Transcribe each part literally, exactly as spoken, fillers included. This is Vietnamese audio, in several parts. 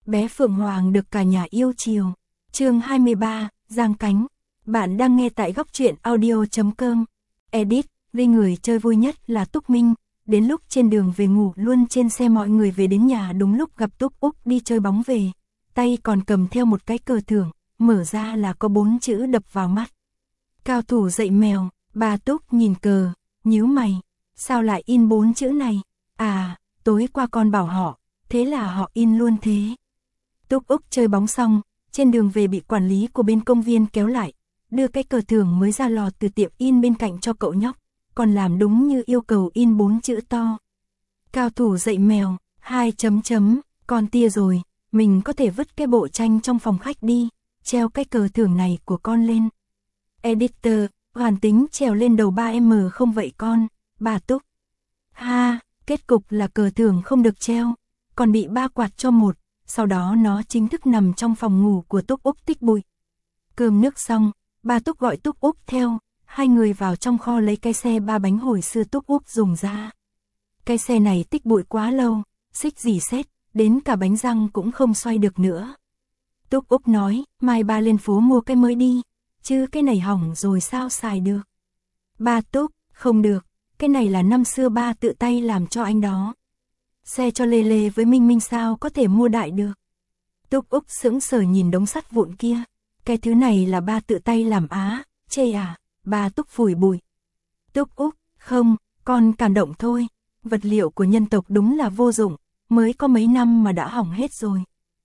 bé Phượng Hoàng được cả nhà yêu chiều. Chương hai mươi ba, Giang cánh. Bạn đang nghe tại góc truyện audio chấm com. Edit, vì người chơi vui nhất là Túc Minh. Đến lúc trên đường về ngủ luôn trên xe, mọi người về đến nhà đúng lúc gặp Túc Úc đi chơi bóng về. Tay còn cầm theo một cái cờ thưởng, mở ra là có bốn chữ đập vào mắt. Cao thủ dạy mèo. Bà Túc nhìn cờ, nhíu mày. Sao lại in bốn chữ này? À, tối qua con bảo họ, thế là họ in luôn thế. Túc Úc chơi bóng xong, trên đường về bị quản lý của bên công viên kéo lại, đưa cái cờ thưởng mới ra lò từ tiệm in bên cạnh cho cậu nhóc, còn làm đúng như yêu cầu, in bốn chữ to. Cao thủ dạy mèo, hai chấm chấm, con tia rồi, mình có thể vứt cái bộ tranh trong phòng khách đi, treo cái cờ thưởng này của con lên. Editor, hoàn tính trèo lên đầu ba em không vậy con, bà Túc. Ha, kết cục là cờ thưởng không được treo, còn bị ba quạt cho một, sau đó nó chính thức nằm trong phòng ngủ của Túc Úc tích bụi. Cơm nước xong, bà Túc gọi Túc Úc theo, hai người vào trong kho lấy cái xe ba bánh hồi xưa Túc Úc dùng ra. Cái xe này tích bụi quá lâu, xích dì xét, đến cả bánh răng cũng không xoay được nữa. Túc Úc nói, mai ba lên phố mua cái mới đi, chứ cái này hỏng rồi sao xài được. Ba Túc, không được, cái này là năm xưa ba tự tay làm cho anh đó. Xe cho Lê Lê với Minh Minh sao có thể mua đại được. Túc Úc sững sờ nhìn đống sắt vụn kia. Cái thứ này là ba tự tay làm á, chê à, ba Túc phủi bụi. Túc Úc, không, con cảm động thôi, vật liệu của nhân tộc đúng là vô dụng, mới có mấy năm mà đã hỏng hết rồi.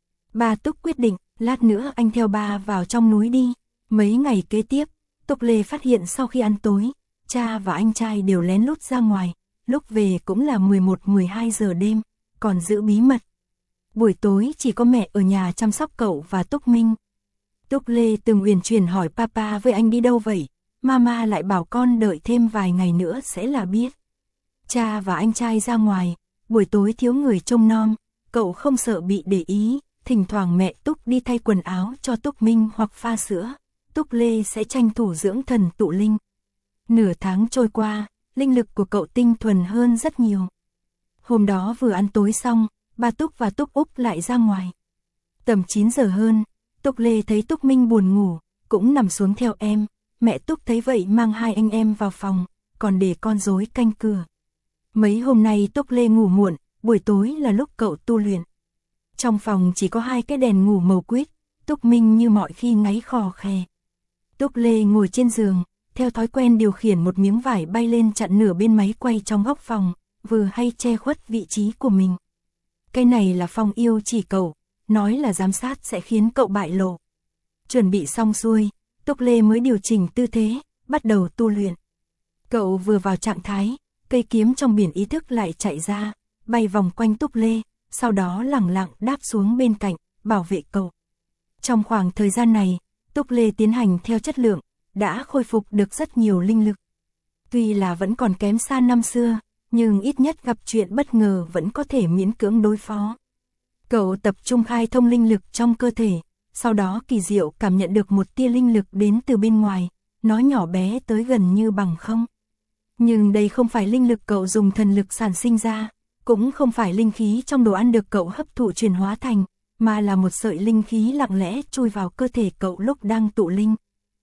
Ba Túc quyết định, lát nữa anh theo ba vào trong núi đi. Mấy ngày kế tiếp, Túc Lê phát hiện sau khi ăn tối, cha và anh trai đều lén lút ra ngoài, lúc về cũng là mười một mười hai giờ đêm, còn giữ bí mật. Buổi tối chỉ có mẹ ở nhà chăm sóc cậu và Túc Minh. Túc Lê từng uyển chuyển hỏi papa với anh đi đâu vậy, mama lại bảo con đợi thêm vài ngày nữa sẽ là biết. Cha và anh trai ra ngoài, buổi tối thiếu người trông nom, cậu không sợ bị để ý, thỉnh thoảng mẹ Túc đi thay quần áo cho Túc Minh hoặc pha sữa, Túc Lê sẽ tranh thủ dưỡng thần tụ linh. Nửa tháng trôi qua, linh lực của cậu tinh thuần hơn rất nhiều. Hôm đó vừa ăn tối xong, bà Túc và Túc Úc lại ra ngoài. Tầm chín giờ hơn, Túc Lê thấy Túc Minh buồn ngủ, cũng nằm xuống theo em. Mẹ Túc thấy vậy mang hai anh em vào phòng, còn để con rối canh cửa. Mấy hôm nay Túc Lê ngủ muộn, buổi tối là lúc cậu tu luyện. Trong phòng chỉ có hai cái đèn ngủ màu quýt, Túc Minh như mọi khi ngáy khò khè. Túc Lê ngồi trên giường, theo thói quen điều khiển một miếng vải bay lên chặn nửa bên máy quay trong góc phòng, vừa hay che khuất vị trí của mình. Cái này là Phong yêu chỉ cậu, nói là giám sát sẽ khiến cậu bại lộ. Chuẩn bị xong xuôi, Túc Lê mới điều chỉnh tư thế, bắt đầu tu luyện. Cậu vừa vào trạng thái, cây kiếm trong biển ý thức lại chạy ra, bay vòng quanh Túc Lê, sau đó lẳng lặng đáp xuống bên cạnh, bảo vệ cậu. Trong khoảng thời gian này, Túc Lê tiến hành theo chất lượng, đã khôi phục được rất nhiều linh lực. Tuy là vẫn còn kém xa năm xưa, nhưng ít nhất gặp chuyện bất ngờ vẫn có thể miễn cưỡng đối phó. Cậu tập trung khai thông linh lực trong cơ thể, sau đó kỳ diệu cảm nhận được một tia linh lực đến từ bên ngoài, nó nhỏ bé tới gần như bằng không. Nhưng đây không phải linh lực cậu dùng thần lực sản sinh ra, cũng không phải linh khí trong đồ ăn được cậu hấp thụ chuyển hóa thành, mà là một sợi linh khí lặng lẽ chui vào cơ thể cậu lúc đang tụ linh.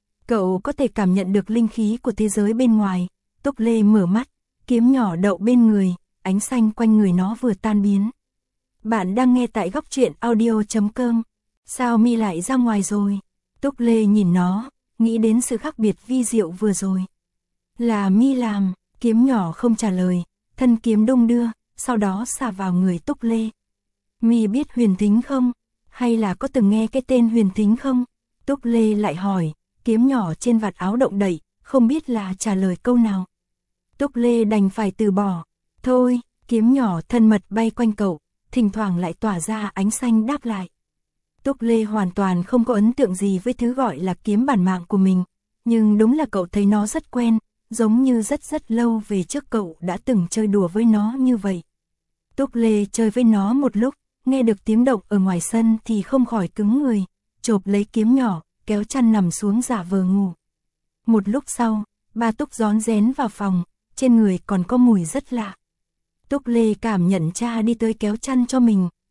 Cậu có thể cảm nhận được linh khí của thế giới bên ngoài. Túc Lê mở mắt, kiếm nhỏ đậu bên người, ánh xanh quanh người nó vừa tan biến. Bạn đang nghe tại góc truyện audio chấm com. Sao mi lại ra ngoài rồi? Túc Lê nhìn nó, nghĩ đến sự khác biệt vi diệu vừa rồi. Là mi làm, kiếm nhỏ không trả lời, thân kiếm đung đưa, sau đó xả vào người Túc Lê. Mi biết Huyền Thính không? Hay là có từng nghe cái tên Huyền Thính không? Túc Lê lại hỏi, kiếm nhỏ trên vạt áo động đậy, không biết là trả lời câu nào. Túc Lê đành phải từ bỏ. Thôi, kiếm nhỏ thân mật bay quanh cậu, thỉnh thoảng lại tỏa ra ánh xanh đáp lại. Túc Lê hoàn toàn không có ấn tượng gì với thứ gọi là kiếm bản mạng của mình, nhưng đúng là cậu thấy nó rất quen, giống như rất rất lâu về trước cậu đã từng chơi đùa với nó như vậy. Túc Lê chơi với nó một lúc, nghe được tiếng động ở ngoài sân thì không khỏi cứng người, chộp lấy kiếm nhỏ, kéo chăn nằm xuống giả vờ ngủ. Một lúc sau, ba Túc rón rén vào phòng, trên người còn có mùi rất lạ. Túc Lê cảm nhận cha đi tới kéo chăn cho mình,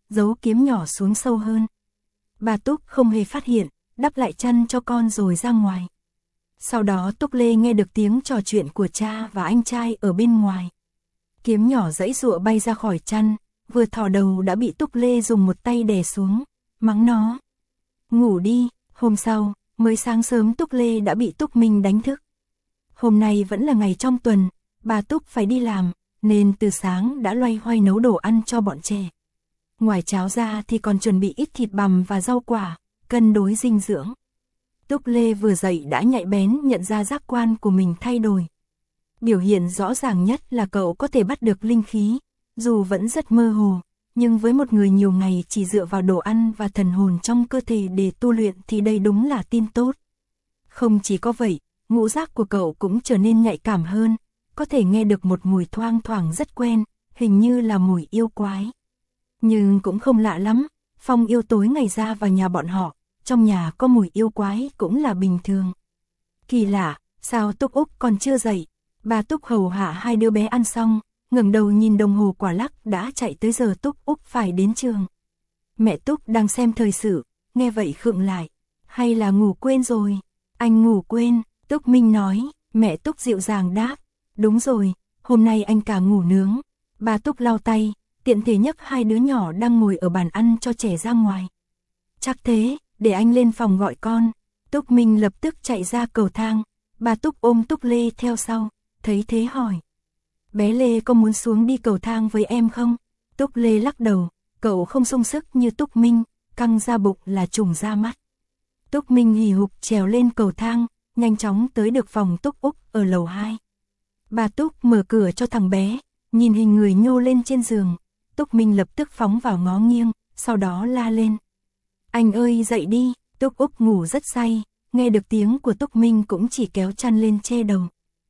giấu kiếm nhỏ xuống sâu hơn. Bà Túc không hề phát hiện, đắp lại chăn cho con rồi ra ngoài. Sau đó Túc Lê nghe được tiếng trò chuyện của cha và anh trai ở bên ngoài. Kiếm nhỏ giãy giụa bay ra khỏi chăn, vừa thò đầu đã bị Túc Lê dùng một tay đè xuống, mắng nó. Ngủ đi. Hôm sau, mới sáng sớm Túc Lê đã bị Túc Minh đánh thức. Hôm nay vẫn là ngày trong tuần, bà Túc phải đi làm, nên từ sáng đã loay hoay nấu đồ ăn cho bọn trẻ. Ngoài cháo ra thì còn chuẩn bị ít thịt bằm và rau quả, cân đối dinh dưỡng. Túc Lê vừa dậy đã nhạy bén nhận ra giác quan của mình thay đổi. Biểu hiện rõ ràng nhất là cậu có thể bắt được linh khí, dù vẫn rất mơ hồ, nhưng với một người nhiều ngày chỉ dựa vào đồ ăn và thần hồn trong cơ thể để tu luyện thì đây đúng là tin tốt. Không chỉ có vậy, ngũ giác của cậu cũng trở nên nhạy cảm hơn, có thể nghe được một mùi thoang thoảng rất quen, hình như là mùi yêu quái. Nhưng cũng không lạ lắm, Phong yêu tối ngày ra vào nhà bọn họ, trong nhà có mùi yêu quái cũng là bình thường. Kỳ lạ, sao Túc Úc còn chưa dậy? Bà Túc hầu hạ hai đứa bé ăn xong, ngẩng đầu nhìn đồng hồ quả lắc đã chạy tới giờ Túc Úc phải đến trường. Mẹ Túc đang xem thời sự, nghe vậy khựng lại. Hay là ngủ quên rồi? Anh ngủ quên, Túc Minh nói. Mẹ Túc dịu dàng đáp. Đúng rồi, hôm nay anh cả ngủ nướng. Bà Túc lau tay, tiện thể nhấc hai đứa nhỏ đang ngồi ở bàn ăn cho trẻ ra ngoài. Chắc thế, để anh lên phòng gọi con. Túc Minh lập tức chạy ra cầu thang. Bà Túc ôm Túc Lê theo sau, thấy thế hỏi. Bé Lê có muốn xuống đi cầu thang với em không? Túc Lê lắc đầu, cậu không sung sức như Túc Minh, căng ra bụng là trùng ra mắt. Túc Minh hì hục trèo lên cầu thang, nhanh chóng tới được phòng Túc Úc ở lầu hai. Bà Túc mở cửa cho thằng bé, nhìn hình người nhô lên trên giường. Túc Minh lập tức phóng vào ngó nghiêng, sau đó la lên. Anh ơi dậy đi, Túc Úc ngủ rất say, nghe được tiếng của Túc Minh cũng chỉ kéo chăn lên che đầu.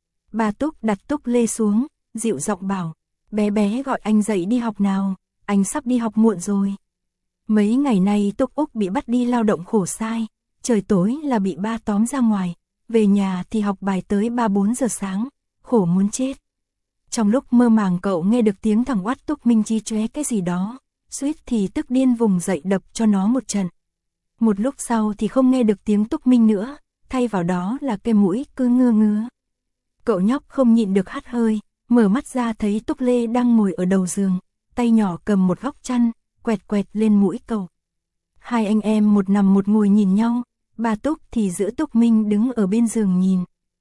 Bà Túc đặt Túc Lê xuống, dịu giọng bảo, bé bé gọi anh dậy đi học nào, anh sắp đi học muộn rồi. Mấy ngày nay Túc Úc bị bắt đi lao động khổ sai, trời tối là bị ba tóm ra ngoài, về nhà thì học bài tới ba bốn giờ sáng, khổ muốn chết. Trong lúc mơ màng cậu nghe được tiếng thằng oát Túc Minh chí chóe cái gì đó, suýt thì tức điên vùng dậy đập cho nó một trận. Một lúc sau thì không nghe được tiếng Túc Minh nữa, thay vào đó là cái mũi cứ ngơ ngứa. Cậu nhóc không nhịn được hắt hơi, mở mắt ra thấy Túc Lê đang ngồi ở đầu giường, tay nhỏ cầm một góc chăn, quẹt quẹt lên mũi cậu. Hai anh em một nằm một ngồi nhìn nhau, bà Túc thì giữ Túc Minh đứng ở bên giường nhìn.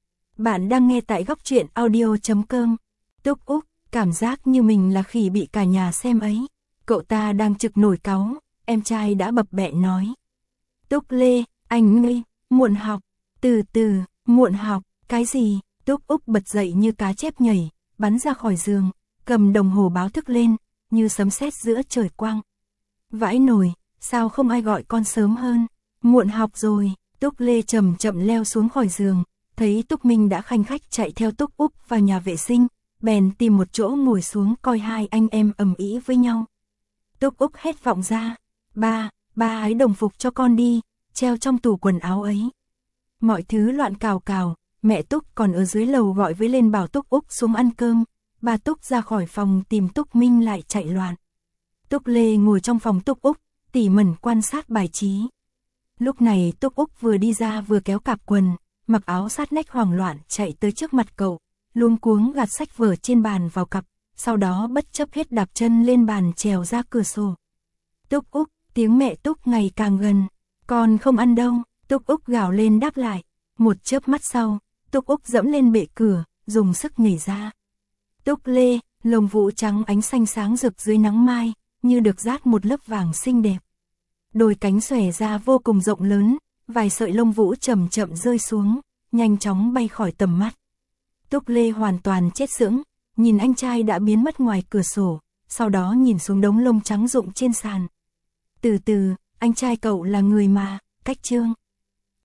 Bạn đang nghe tại góc truyện audio chấm com. Túc Úc, cảm giác như mình là khỉ bị cả nhà xem ấy. Cậu ta đang trực nổi cáu, em trai đã bập bẹ nói. Túc Lê, anh ngây, muộn học, từ từ, muộn học, cái gì? Túc Úc bật dậy như cá chép nhảy, bắn ra khỏi giường, cầm đồng hồ báo thức lên, như sấm sét giữa trời quang. Vãi nồi, sao không ai gọi con sớm hơn? Muộn học rồi. Túc Lê chậm chậm leo xuống khỏi giường, thấy Túc Minh đã khanh khách chạy theo Túc Úc vào nhà vệ sinh, bèn tìm một chỗ ngồi xuống coi hai anh em ầm ĩ với nhau. Túc Úc hét vọng ra, ba, ba ái đồng phục cho con đi, treo trong tủ quần áo ấy. Mọi thứ loạn cào cào, mẹ Túc còn ở dưới lầu gọi với lên bảo Túc Úc xuống ăn cơm, bà Túc ra khỏi phòng tìm Túc Minh lại chạy loạn. Túc Lê ngồi trong phòng Túc Úc, tỉ mẩn quan sát bài trí. Lúc này Túc Úc vừa đi ra vừa kéo cạp quần, mặc áo sát nách hoảng loạn chạy tới trước mặt cậu, luống cuống gạt sách vở trên bàn vào cặp, sau đó bất chấp hết đạp chân lên bàn trèo ra cửa sổ. Túc Úc, tiếng mẹ Túc ngày càng gần, con không ăn đâu, Túc Úc gào lên đáp lại. Một chớp mắt sau, Túc Úc dẫm lên bệ cửa, dùng sức nhảy ra. Túc Lê, lông vũ trắng ánh xanh sáng rực dưới nắng mai, như được dát một lớp vàng xinh đẹp. Đôi cánh xòe ra vô cùng rộng lớn, vài sợi lông vũ chậm chậm rơi xuống, nhanh chóng bay khỏi tầm mắt. Túc Lê hoàn toàn chết sững, nhìn anh trai đã biến mất ngoài cửa sổ, sau đó nhìn xuống đống lông trắng rụng trên sàn. Từ từ, anh trai cậu là người mà, cách chương.